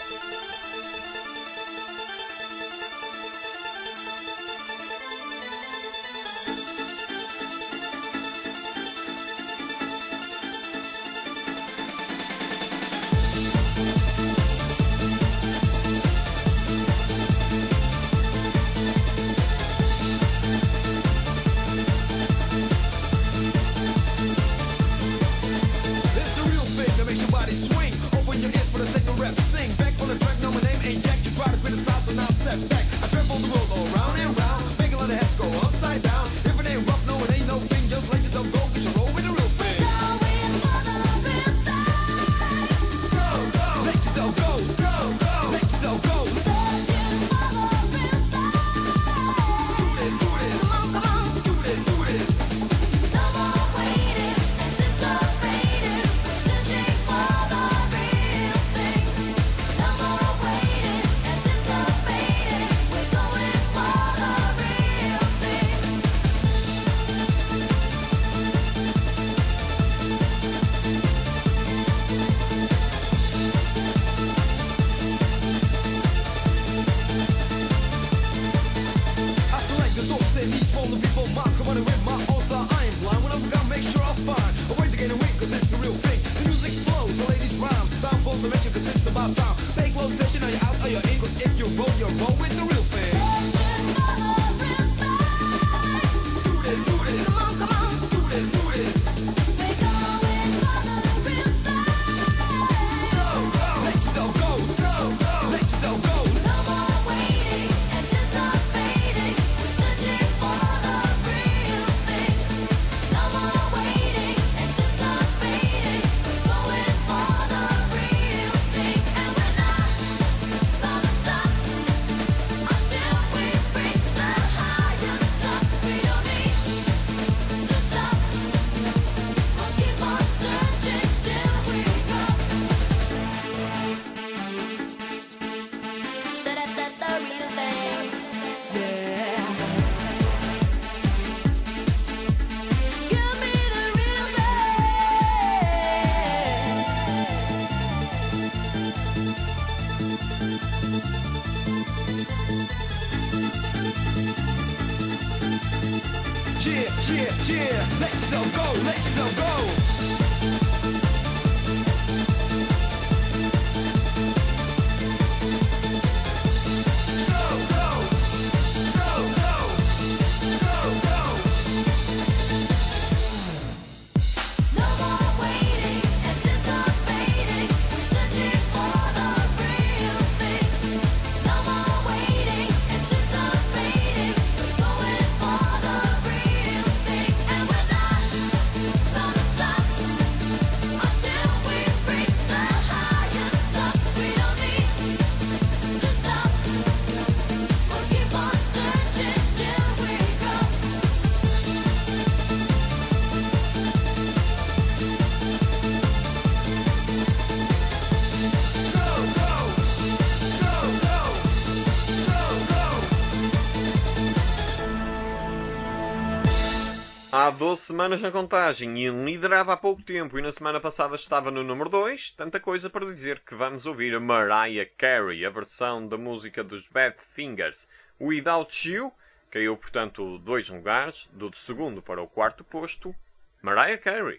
Let yourself go, let yourself go. Go. Há 12 semanas na contagem e liderava há pouco tempo e na semana passada estava no número 2. Tanta coisa para dizer que vamos ouvir a Mariah Carey, a versão da música dos Badfingers, Without You. Caiu, portanto, 2 lugares, do segundo para o quarto posto. Mariah Carey.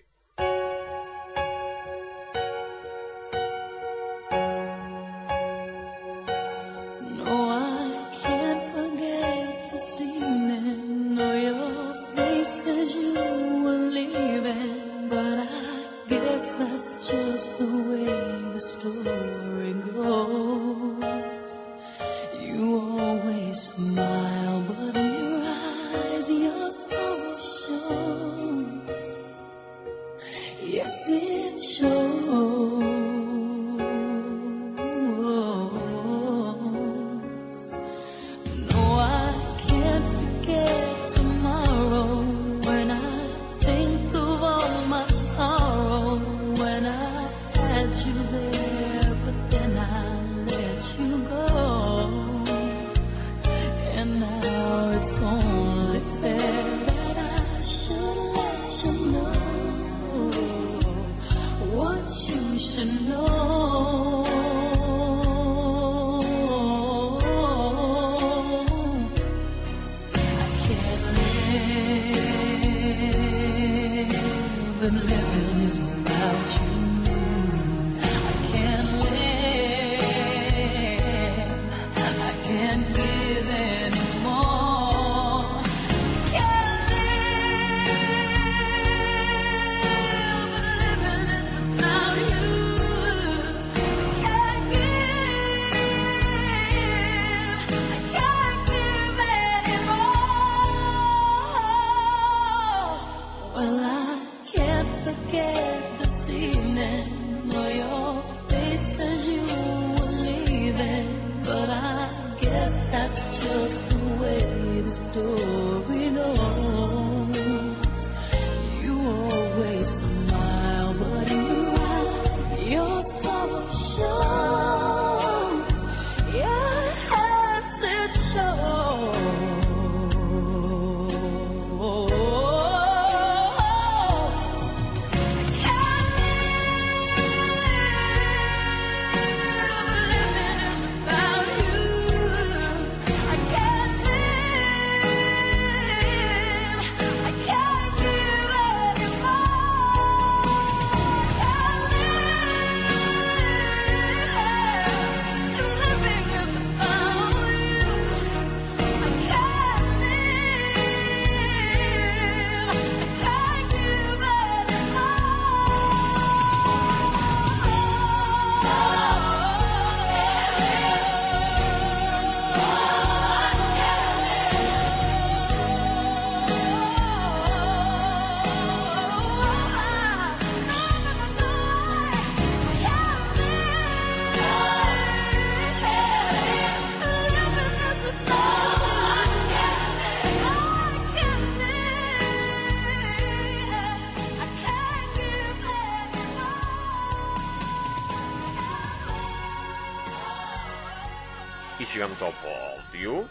Just the way the story goes. You always smile, but in your eyes your soul shows. Yes, it shows. No, I can't forget tomorrow when I think of all my sorrow. You there, but then I let you go, and now it's only fair that I should let you know what you should know. I can't live, and living is without you. Story knows. You always smile, but in your eyes your soul shows. Yes, it shows. E chegamos ao pódio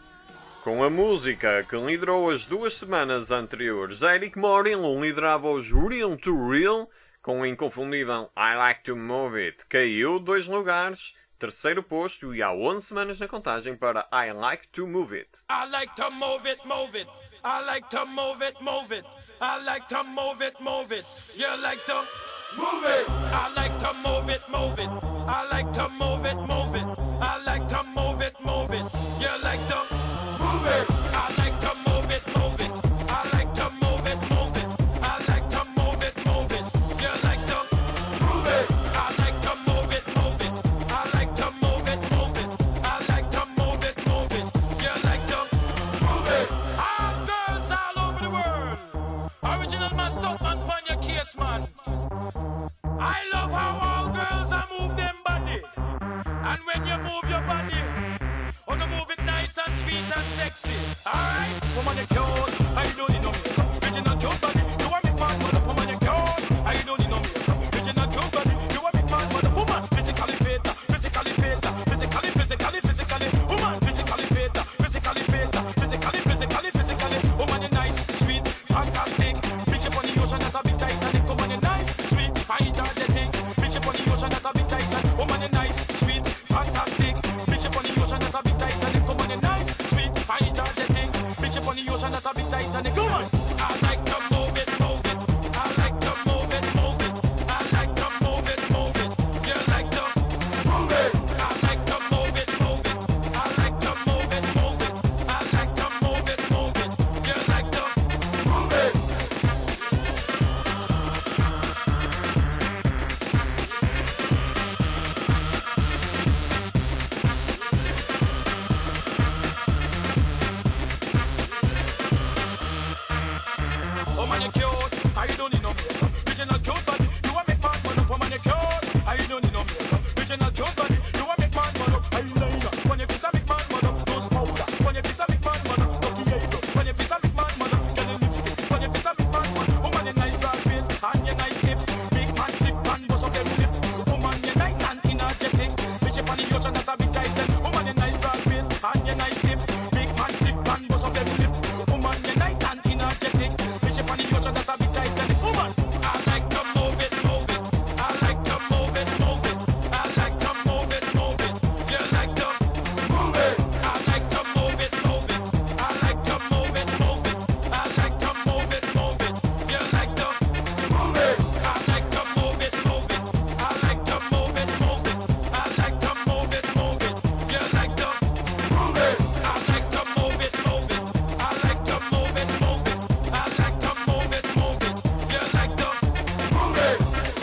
com a música que liderou as 2 semanas anteriores. Eric Morillo liderava os Real to Real com o inconfundível I Like to Move It. Caiu 2 lugares, terceiro posto, e há 11 semanas na contagem para I Like to Move It. I like to move it, move it. I like to move it, move it. I like to move it, move it. You like to move it. I like to move it, move it. I like to move it, move it. I like to move it, move it. You like to move it. I like to move it, move it. I like to move it, move it. I like to move it, move it. You like to move it. I like to move it, move it. I like to move it, move it. I like to move it, move it. You like to move it. All girls all over the world. Original man, stop man, pon your case, man. I love how all girls are move them body. And when you move your body, oh, you move it nice and sweet and sexy. Alright, woman, you cute, I don't need no makeup. Original cute body, you want me man, mother, woman, you cute, I don't need no makeup. Original cute body, you want me man, mother, woman, physically fit, physically fit, physically, woman, physically fit, physically, woman, you nice, sweet, fantastic. a bit Titanic. Come on! I like to move it, move it. I like to move it, move it. I like to move it, move it. You like to move it. I like to move it, move it. I like to move it, move it. I like to move it, move it. You like to move it. Oh man, you cute. I don't need no makeup. Original cute body. You a make man man up. Oh man, you cute. I don't need no makeup. Original cute body. You a make man man up. Eyeliner. When you face a make man man up. Nose powder. When you face a make man man up. Lucky eyebrow. When you face a make man man up. Get a lipstick. When you face a make man man up. Oh man, you nice broad face and you nice hip. Make man flip and bust up them lip. Oh man, you nice and energetic. Bitch up on the ocean that's a bit tight. Oh man, you nice broad face and you nice hip. Make man flip and bust up them lip. Oh man, you nice and energetic. Bitch up on the ocean that's a bit tight. Oh man, I like to move it, move it. I like to move it, move it. I like to move it, move it. You like to move it. I like to move it, move it. I like to move it, move it. I like to move it, move it. You like to move it. I like to move it, move it. I like to move it, move it. I like to move it, move it. You like to move it. I like to move it, move it. I like to move it, move it. I like to move it, move it. You like to move it.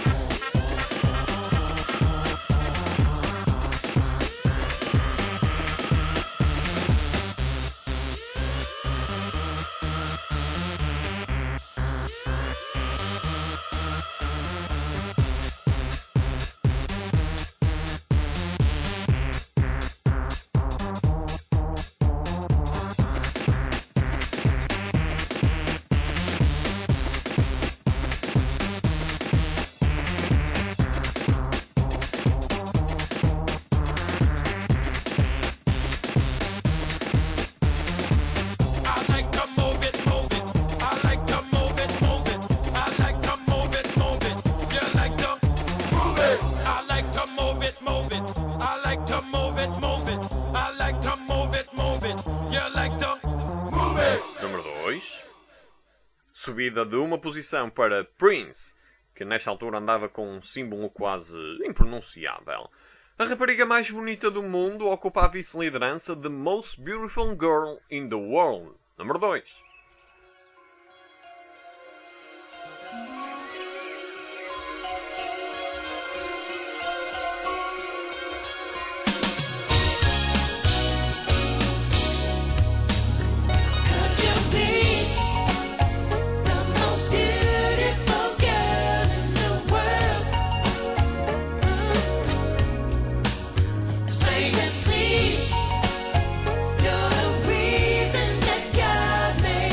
I like to move it, move it. I like to move it, move it. I like to move it, move it. You like to move it. I like to move it, move it. I like to move it, move it. I like to move it, move it. You like to move it. Número 2. Subida de uma posição para Prince, que nesta altura andava com um símbolo quase impronunciável. A rapariga mais bonita do mundo ocupa a vice-liderança de Most Beautiful Girl in the World. Número 2. Could you be the most beautiful girl in the world? It's plain to see you're the reason that God made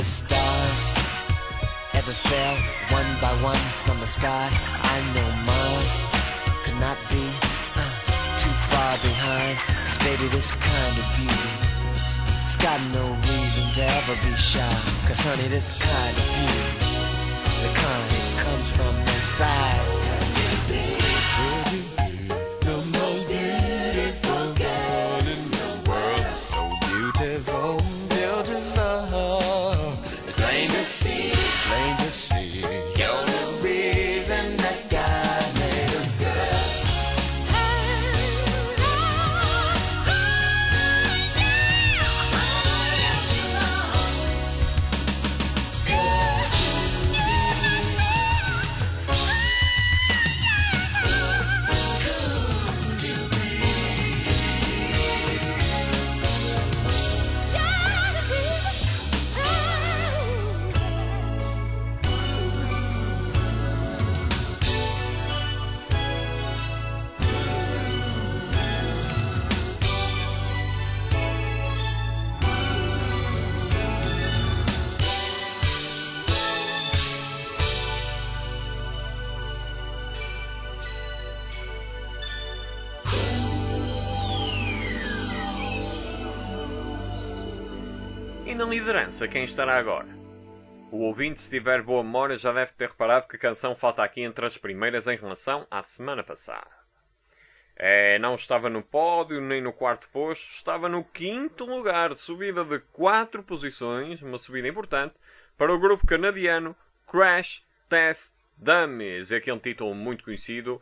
stars ever fell one by one from the sky. I know Mars could not be too far behind. 'Cause baby, this kind of beauty, it's got no reason to ever be shy. 'Cause honey, this kind of beauty, the kind that comes from inside. The most beautiful girl in the world, so beautiful, beautiful. It's plain to see, you're the reason that God made a girl. E na liderança, quem estará agora? O ouvinte, se tiver boa memória, já deve ter reparado que a canção falta aqui entre as primeiras em relação à semana passada. Não estava no pódio, nem no quarto posto, estava no quinto lugar, subida de 4 posições, uma subida importante, para o grupo canadiano Crash Test Dummies. É aquele título muito conhecido.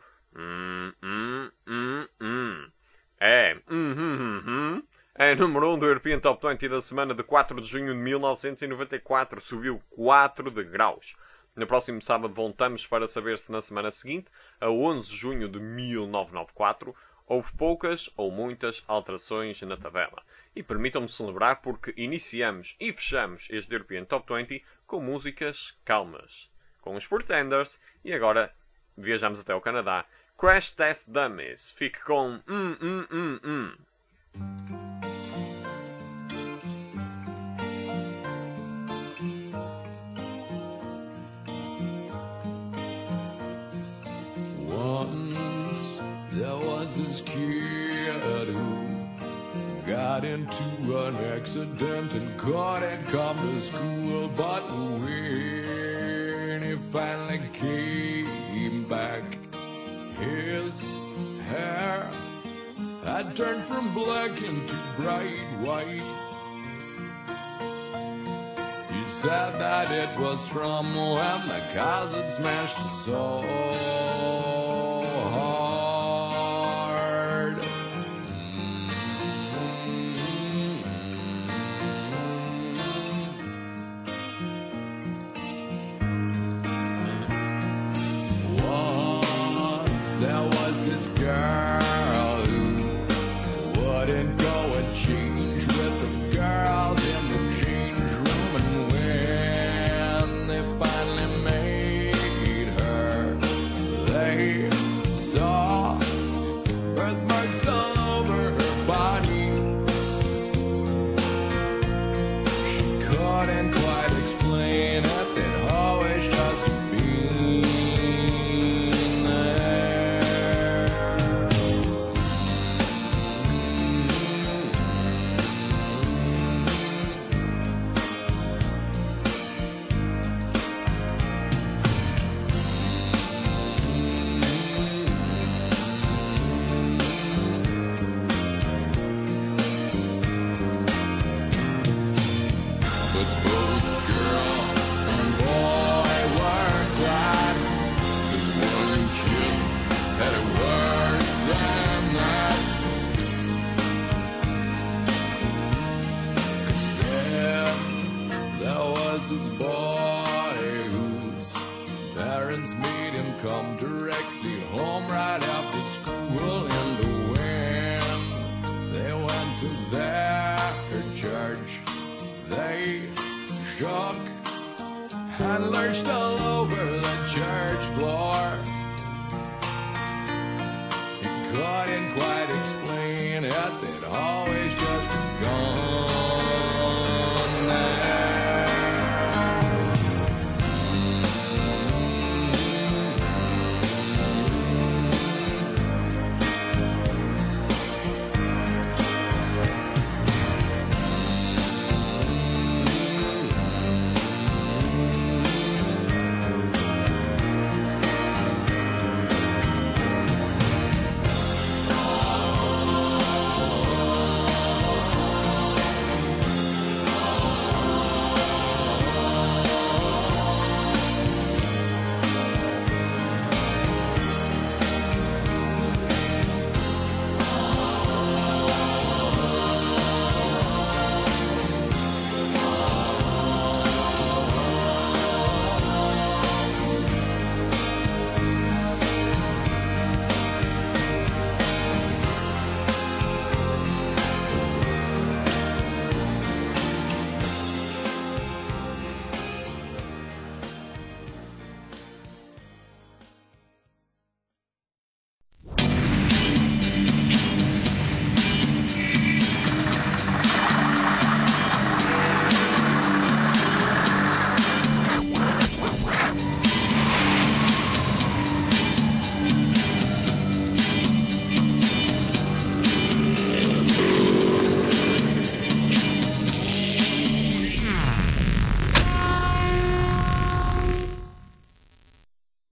É número 1 do European Top 20 da semana de 4 de junho de 1994. Subiu 4 degraus. No próximo sábado voltamos para saber se na semana seguinte, a 11 de junho de 1994, houve poucas ou muitas alterações na tabela. E permitam-me celebrar porque iniciamos e fechamos este European Top 20 com músicas calmas. Com os Pretenders e agora viajamos até o Canadá. Crash Test Dummies. Fique com Once there was this kid who got into an accident and couldn't come to school. But when he finally came back, his hair had turned from black into bright white. He said that it was from when the cars had smashed his soul. There was this girl who wouldn't go and change with the girls in the change room. And when they finally made her, they saw birthmarks all over her body. She couldn't quite explain it, they'd always just been this boy whose parents made him come directly home right after school. And when they went to their church, they shook and lurched on